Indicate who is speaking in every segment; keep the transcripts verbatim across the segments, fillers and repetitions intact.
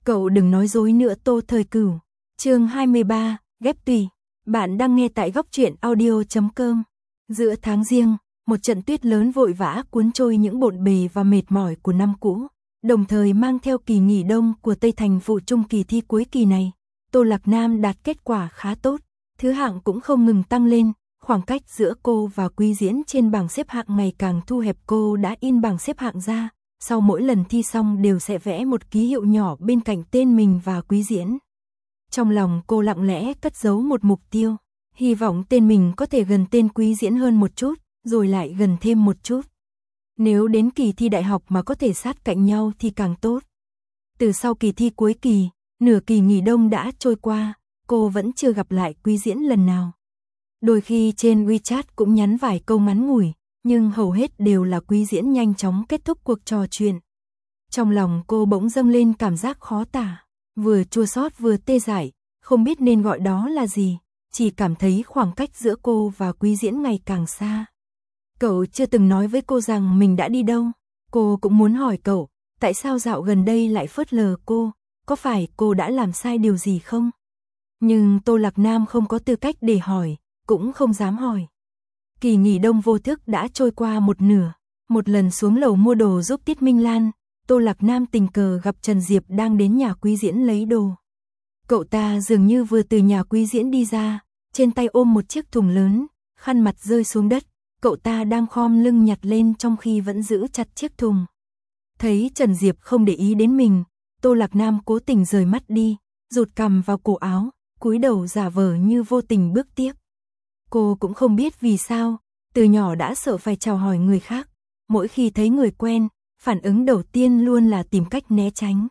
Speaker 1: Cậu đừng nói dối nữa Tô Thời Cửu. Chương hai mươi ba, ghép tùy. Bạn đang nghe tại góc truyện audio chấm com. Giữa tháng Giêng, một trận tuyết lớn vội vã cuốn trôi những bộn bề và mệt mỏi của năm cũ, đồng thời mang theo kỳ nghỉ đông của Tây Thành vụ chung kỳ thi cuối kỳ này. Tô Lạc Nam đạt kết quả khá tốt, thứ hạng cũng không ngừng tăng lên, khoảng cách giữa cô và Quý Diễn trên bảng xếp hạng ngày càng thu hẹp. Cô đã in bảng xếp hạng ra, sau mỗi lần thi xong đều sẽ vẽ một ký hiệu nhỏ bên cạnh tên mình và Quý Diễn. Trong lòng cô lặng lẽ cất giấu một mục tiêu, hy vọng tên mình có thể gần tên Quý Diễn hơn một chút, rồi lại gần thêm một chút. Nếu đến kỳ thi đại học mà có thể sát cạnh nhau thì càng tốt. Từ sau kỳ thi cuối kỳ, nửa kỳ nghỉ đông đã trôi qua, cô vẫn chưa gặp lại Quý Diễn lần nào. Đôi khi trên WeChat cũng nhắn vài câu ngắn ngủi, nhưng hầu hết đều là Quý Diễn nhanh chóng kết thúc cuộc trò chuyện. Trong lòng cô bỗng dâng lên cảm giác khó tả, vừa chua xót vừa tê dại, không biết nên gọi đó là gì, chỉ cảm thấy khoảng cách giữa cô và Quý Diễn ngày càng xa. Cậu chưa từng nói với cô rằng mình đã đi đâu, cô cũng muốn hỏi cậu, tại sao dạo gần đây lại phớt lờ cô, có phải cô đã làm sai điều gì không? Nhưng Tô Lạc Nam không có tư cách để hỏi, cũng không dám hỏi. Kỳ nghỉ đông vô thức đã trôi qua một nửa, một lần xuống lầu mua đồ giúp Tiết Minh Lan, Tô Lạc Nam tình cờ gặp Trần Diệp đang đến nhà Quý Diễn lấy đồ. Cậu ta dường như vừa từ nhà Quý Diễn đi ra, trên tay ôm một chiếc thùng lớn, khăn mặt rơi xuống đất, cậu ta đang khom lưng nhặt lên trong khi vẫn giữ chặt chiếc thùng. Thấy Trần Diệp không để ý đến mình, Tô Lạc Nam cố tình rời mắt đi, rụt cằm vào cổ áo, cúi đầu giả vờ như vô tình bước tiếp. Cô cũng không biết vì sao, từ nhỏ đã sợ phải chào hỏi người khác, mỗi khi thấy người quen, phản ứng đầu tiên luôn là tìm cách né tránh.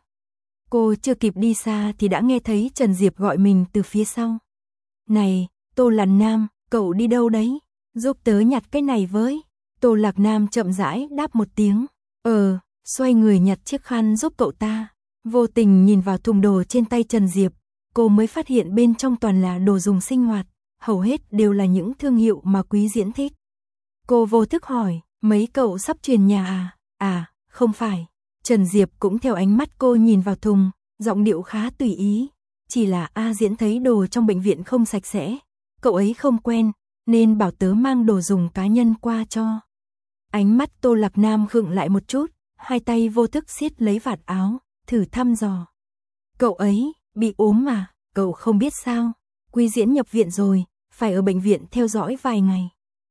Speaker 1: Cô chưa kịp đi xa thì đã nghe thấy Trần Diệp gọi mình từ phía sau. Này, Tô Lạc Nam, cậu đi đâu đấy? Giúp tớ nhặt cái này với. Tô Lạc Nam chậm rãi đáp một tiếng. Ờ, xoay người nhặt chiếc khăn giúp cậu ta. Vô tình nhìn vào thùng đồ trên tay Trần Diệp, cô mới phát hiện bên trong toàn là đồ dùng sinh hoạt, hầu hết đều là những thương hiệu mà Quý Diễn thích. Cô vô thức hỏi, mấy cậu sắp chuyển nhà à? À, không phải. Trần Diệp cũng theo ánh mắt cô nhìn vào thùng, giọng điệu khá tùy ý. Chỉ là A Diễn thấy đồ trong bệnh viện không sạch sẽ, cậu ấy không quen, nên bảo tớ mang đồ dùng cá nhân qua cho. Ánh mắt Tô Lạc Nam khựng lại một chút, hai tay vô thức siết lấy vạt áo, thử thăm dò. Cậu ấy, bị ốm mà, cậu không biết sao, Quý Diễn nhập viện rồi, phải ở bệnh viện theo dõi vài ngày.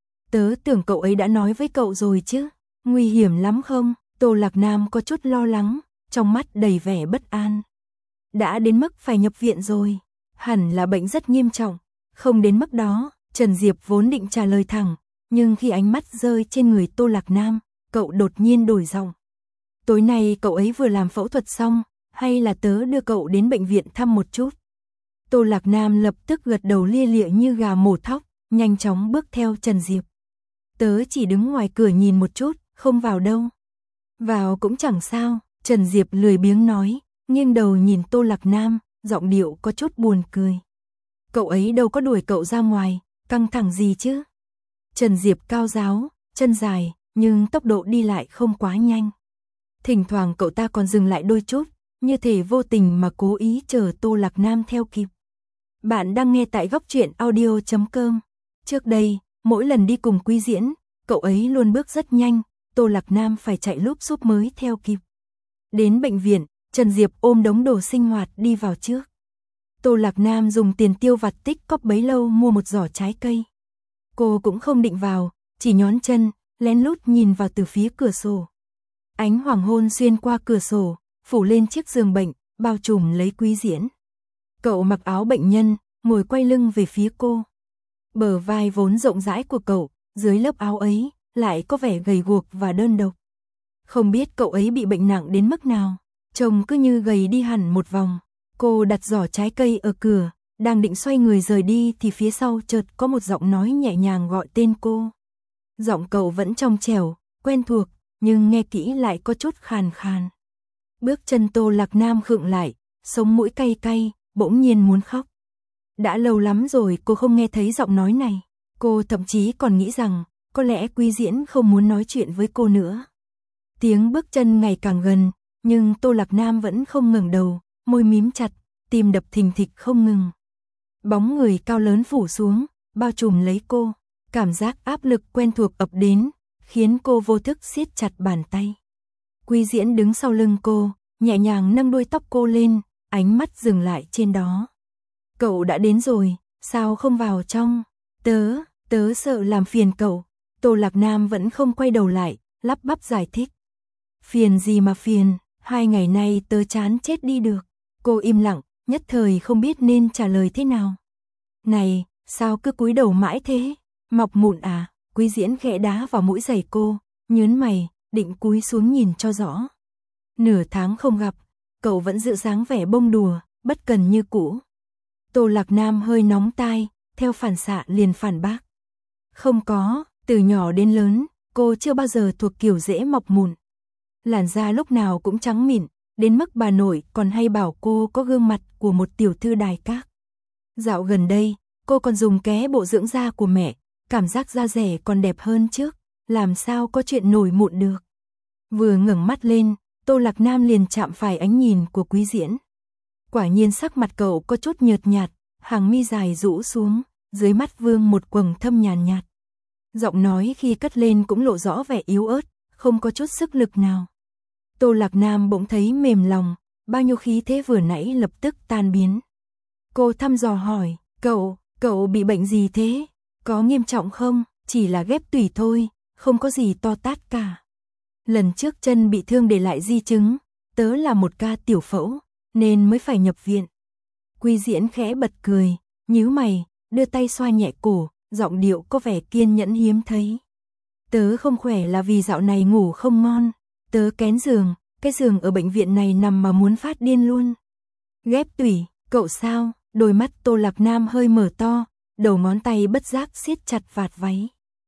Speaker 1: Tớ tưởng cậu ấy đã nói với cậu rồi chứ, nguy hiểm lắm không? Tô Lạc Nam có chút lo lắng, trong mắt đầy vẻ bất an. Đã đến mức phải nhập viện rồi, hẳn là bệnh rất nghiêm trọng, không đến mức đó. Trần Diệp vốn định trả lời thẳng, nhưng khi ánh mắt rơi trên người Tô Lạc Nam, cậu đột nhiên đổi giọng. Tối nay cậu ấy vừa làm phẫu thuật xong, hay là tớ đưa cậu đến bệnh viện thăm một chút? Tô Lạc Nam lập tức gật đầu lia lịa như gà mổ thóc, nhanh chóng bước theo Trần Diệp. Tớ chỉ đứng ngoài cửa nhìn một chút, không vào đâu. Vào cũng chẳng sao, Trần Diệp lười biếng nói, nghiêng đầu nhìn Tô Lạc Nam, giọng điệu có chút buồn cười. Cậu ấy đâu có đuổi cậu ra ngoài, căng thẳng gì chứ? Trần Diệp cao ráo, chân dài, nhưng tốc độ đi lại không quá nhanh. Thỉnh thoảng cậu ta còn dừng lại đôi chút, như thể vô tình mà cố ý chờ Tô Lạc Nam theo kịp. Bạn đang nghe tại góc truyện audio chấm com. Trước đây, mỗi lần đi cùng Quý Diễn, cậu ấy luôn bước rất nhanh, Tô Lạc Nam phải chạy lúp xúp mới theo kịp. Đến bệnh viện, Trần Diệp ôm đống đồ sinh hoạt đi vào trước. Tô Lạc Nam dùng tiền tiêu vặt tích cóp bấy lâu mua một giỏ trái cây. Cô cũng không định vào, chỉ nhón chân, lén lút nhìn vào từ phía cửa sổ. Ánh hoàng hôn xuyên qua cửa sổ, phủ lên chiếc giường bệnh, bao trùm lấy Quý Diễn. Cậu mặc áo bệnh nhân, ngồi quay lưng về phía cô. Bờ vai vốn rộng rãi của cậu, dưới lớp áo ấy, lại có vẻ gầy guộc và đơn độc. Không biết cậu ấy bị bệnh nặng đến mức nào, trông cứ như gầy đi hẳn một vòng. Cô đặt giỏ trái cây ở cửa, đang định xoay người rời đi thì phía sau chợt có một giọng nói nhẹ nhàng gọi tên cô. Giọng cậu vẫn trong trẻo, quen thuộc, nhưng nghe kỹ lại có chút khàn khàn. Bước chân Tô Lạc Nam khựng lại, sống mũi cay cay, bỗng nhiên muốn khóc. Đã lâu lắm rồi cô không nghe thấy giọng nói này, cô thậm chí còn nghĩ rằng có lẽ Quý Diễn không muốn nói chuyện với cô nữa. Tiếng bước chân ngày càng gần, nhưng Tô Lạc Nam vẫn không ngẩng đầu, môi mím chặt, tim đập thình thịch không ngừng. Bóng người cao lớn phủ xuống, bao trùm lấy cô, cảm giác áp lực quen thuộc ập đến, khiến cô vô thức siết chặt bàn tay. Quý Diễn đứng sau lưng cô, nhẹ nhàng nâng đuôi tóc cô lên, ánh mắt dừng lại trên đó. Cậu đã đến rồi, sao không vào trong? Tớ, tớ sợ làm phiền cậu. Tô Lạc Nam vẫn không quay đầu lại, lắp bắp giải thích. Phiền gì mà phiền, hai ngày nay tớ chán chết đi được. Cô im lặng, nhất thời không biết nên trả lời thế nào. Này, sao cứ cúi đầu mãi thế? Mọc mụn à? Quý Diễn khẽ đá vào mũi giày cô, nhớn mày, định cúi xuống nhìn cho rõ. Nửa tháng không gặp, cậu vẫn giữ dáng vẻ bông đùa, bất cần như cũ. Tô Lạc Nam hơi nóng tai, theo phản xạ liền phản bác. Không có, từ nhỏ đến lớn, cô chưa bao giờ thuộc kiểu dễ mọc mụn. Làn da lúc nào cũng trắng mịn, đến mức bà nội còn hay bảo cô có gương mặt của một tiểu thư đài các. Dạo gần đây, cô còn dùng ké bộ dưỡng da của mẹ, cảm giác da rẻ còn đẹp hơn trước, làm sao có chuyện nổi mụn được. Vừa ngẩng mắt lên, Tô Lạc Nam liền chạm phải ánh nhìn của Quý Diễn. Quả nhiên sắc mặt cậu có chút nhợt nhạt, hàng mi dài rũ xuống, dưới mắt vương một quầng thâm nhàn nhạt. Giọng nói khi cất lên cũng lộ rõ vẻ yếu ớt, không có chút sức lực nào. Tô Lạc Nam bỗng thấy mềm lòng, bao nhiêu khí thế vừa nãy lập tức tan biến. Cô thăm dò hỏi, cậu, cậu bị bệnh gì thế? Có nghiêm trọng không? Chỉ là ghép tủy thôi, không có gì to tát cả. Lần trước chân bị thương để lại di chứng, tớ là một ca tiểu phẫu, nên mới phải nhập viện. Quý Diễn khẽ bật cười, nhíu mày, đưa tay xoa nhẹ cổ, giọng điệu có vẻ kiên nhẫn hiếm thấy. Tớ không khỏe là vì dạo này ngủ không ngon, tớ kén giường, cái giường ở bệnh viện này nằm mà muốn phát điên luôn. Ghép tủy, cậu sao? Đôi mắt Tô Lạc Nam hơi mở to, đầu ngón tay bất giác siết chặt vạt váy.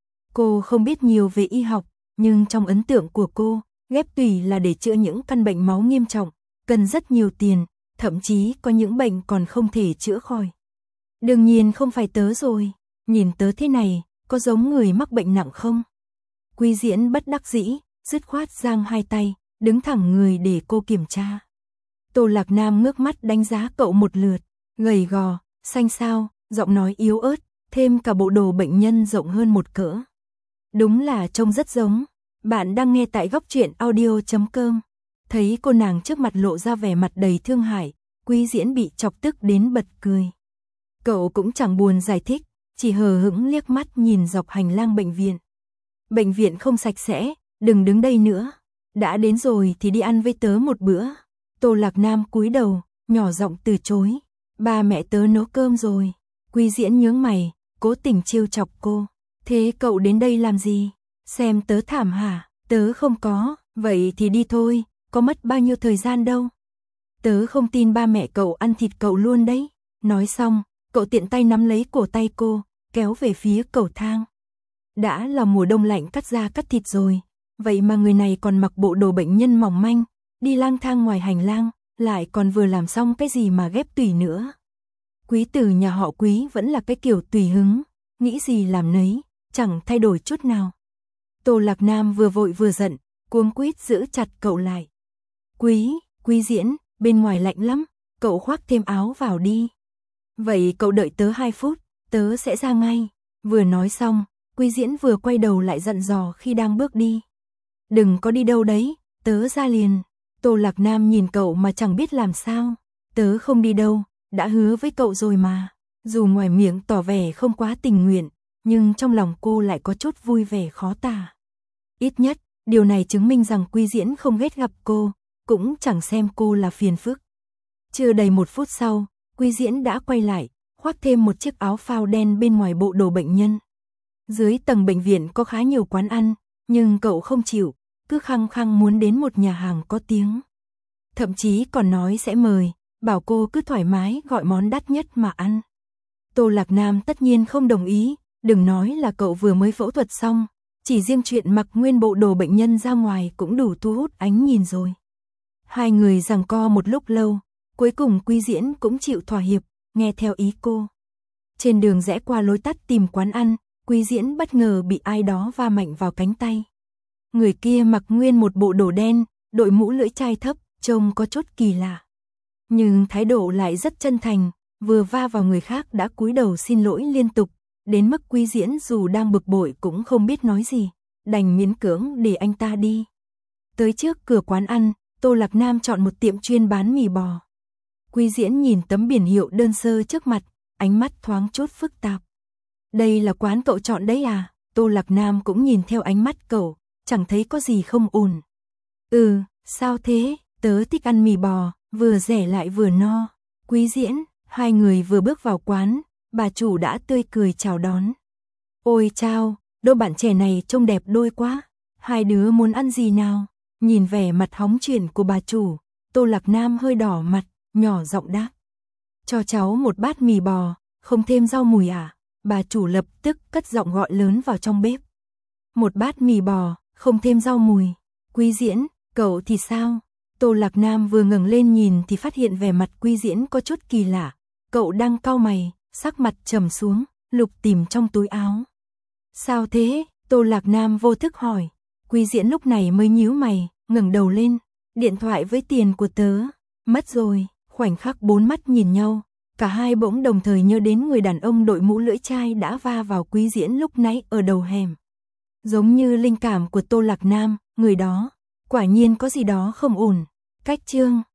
Speaker 1: Cô không biết nhiều về y học, nhưng trong ấn tượng của cô, ghép tủy là để chữa những căn bệnh máu nghiêm trọng, cần rất nhiều tiền, thậm chí có những bệnh còn không thể chữa khỏi. Đương nhiên không phải tớ rồi, nhìn tớ thế này, có giống người mắc bệnh nặng không? Quý Diễn bất đắc dĩ, dứt khoát giang hai tay, đứng thẳng người để cô kiểm tra. Tô Lạc Nam ngước mắt đánh giá cậu một lượt, gầy gò, xanh xao, giọng nói yếu ớt, thêm cả bộ đồ bệnh nhân rộng hơn một cỡ. Đúng là trông rất giống. Bạn đang nghe tại góc truyện audio chấm com. Thấy cô nàng trước mặt lộ ra vẻ mặt đầy thương hại, Quý Diễn bị chọc tức đến bật cười. Cậu cũng chẳng buồn giải thích, chỉ hờ hững liếc mắt nhìn dọc hành lang bệnh viện. Bệnh viện không sạch sẽ, đừng đứng đây nữa. Đã đến rồi thì đi ăn với tớ một bữa. Tô Lạc Nam cúi đầu, nhỏ giọng từ chối. Ba mẹ tớ nấu cơm rồi. Quý Diễn nhướng mày, cố tình trêu chọc cô. Thế cậu đến đây làm gì? Xem tớ thảm hả? Tớ không có, vậy thì đi thôi, có mất bao nhiêu thời gian đâu. Tớ không tin ba mẹ cậu ăn thịt cậu luôn đấy. Nói xong, cậu tiện tay nắm lấy cổ tay cô, kéo về phía cầu thang. Đã là mùa đông lạnh cắt da cắt thịt rồi, vậy mà người này còn mặc bộ đồ bệnh nhân mỏng manh, đi lang thang ngoài hành lang, lại còn vừa làm xong cái gì mà ghép tủy nữa. Quý tử nhà họ Quý vẫn là cái kiểu tùy hứng, nghĩ gì làm nấy, chẳng thay đổi chút nào. Tô Lạc Nam vừa vội vừa giận, cuống quýt giữ chặt cậu lại. Quý, Quý Diễn, bên ngoài lạnh lắm, cậu khoác thêm áo vào đi. Vậy cậu đợi tớ hai phút, tớ sẽ ra ngay. Vừa nói xong, Quý Diễn vừa quay đầu lại dặn dò khi đang bước đi. Đừng có đi đâu đấy, tớ ra liền. Tô Lạc Nam nhìn cậu mà chẳng biết làm sao. Tớ không đi đâu, đã hứa với cậu rồi mà. Dù ngoài miệng tỏ vẻ không quá tình nguyện, nhưng trong lòng cô lại có chút vui vẻ khó tả. Ít nhất, điều này chứng minh rằng Quý Diễn không ghét gặp cô, cũng chẳng xem cô là phiền phức. Chưa đầy một phút sau, Quý Diễn đã quay lại, khoác thêm một chiếc áo phao đen bên ngoài bộ đồ bệnh nhân. Dưới tầng bệnh viện có khá nhiều quán ăn, nhưng cậu không chịu, cứ khăng khăng muốn đến một nhà hàng có tiếng. Thậm chí còn nói sẽ mời, bảo cô cứ thoải mái gọi món đắt nhất mà ăn. Tô Lạc Nam tất nhiên không đồng ý, đừng nói là cậu vừa mới phẫu thuật xong, chỉ riêng chuyện mặc nguyên bộ đồ bệnh nhân ra ngoài cũng đủ thu hút ánh nhìn rồi. Hai người giằng co một lúc lâu, cuối cùng Quý Diễn cũng chịu thỏa hiệp, nghe theo ý cô. Trên đường rẽ qua lối tắt tìm quán ăn, Quý Diễn bất ngờ bị ai đó va mạnh vào cánh tay. Người kia mặc nguyên một bộ đồ đen, đội mũ lưỡi chai thấp, trông có chút kỳ lạ. nhưng thái độ lại rất chân thành, vừa va vào người khác đã cúi đầu xin lỗi liên tục, đến mức Quý Diễn dù đang bực bội cũng không biết nói gì, đành miễn cưỡng để anh ta đi. Tới trước cửa quán ăn, Tô Lạc Nam chọn một tiệm chuyên bán mì bò. Quý Diễn nhìn tấm biển hiệu đơn sơ trước mặt, ánh mắt thoáng chút phức tạp. Đây là quán cậu chọn đấy à? Tô Lạc Nam cũng nhìn theo ánh mắt cậu, chẳng thấy có gì không ổn. Ừ, sao thế? Tớ thích ăn mì bò, vừa rẻ lại vừa no. Quý Diễn, hai người vừa bước vào quán, bà chủ đã tươi cười chào đón. Ôi chao, đôi bạn trẻ này trông đẹp đôi quá. Hai đứa muốn ăn gì nào? Nhìn vẻ mặt hóng chuyện của bà chủ, Tô Lạc Nam hơi đỏ mặt, nhỏ giọng đáp. Cho cháu một bát mì bò, không thêm rau mùi à? Bà chủ lập tức cất giọng gọi lớn vào trong bếp. Một bát mì bò, không thêm rau mùi. Quý Diễn, cậu thì sao? Tô Lạc Nam vừa ngẩng lên nhìn thì phát hiện vẻ mặt Quý Diễn có chút kỳ lạ. Cậu đang cau mày, sắc mặt trầm xuống, lục tìm trong túi áo. Sao thế? Tô Lạc Nam vô thức hỏi. Quý Diễn lúc này mới nhíu mày, ngẩng đầu lên. Điện thoại với tiền của tớ, mất rồi. Khoảnh khắc bốn mắt nhìn nhau, cả hai bỗng đồng thời nhớ đến người đàn ông đội mũ lưỡi chai đã va vào Quý Diễn lúc nãy ở đầu hẻm. Giống như linh cảm của Tô Lạc Nam, người đó, quả nhiên có gì đó không ổn. Cách chương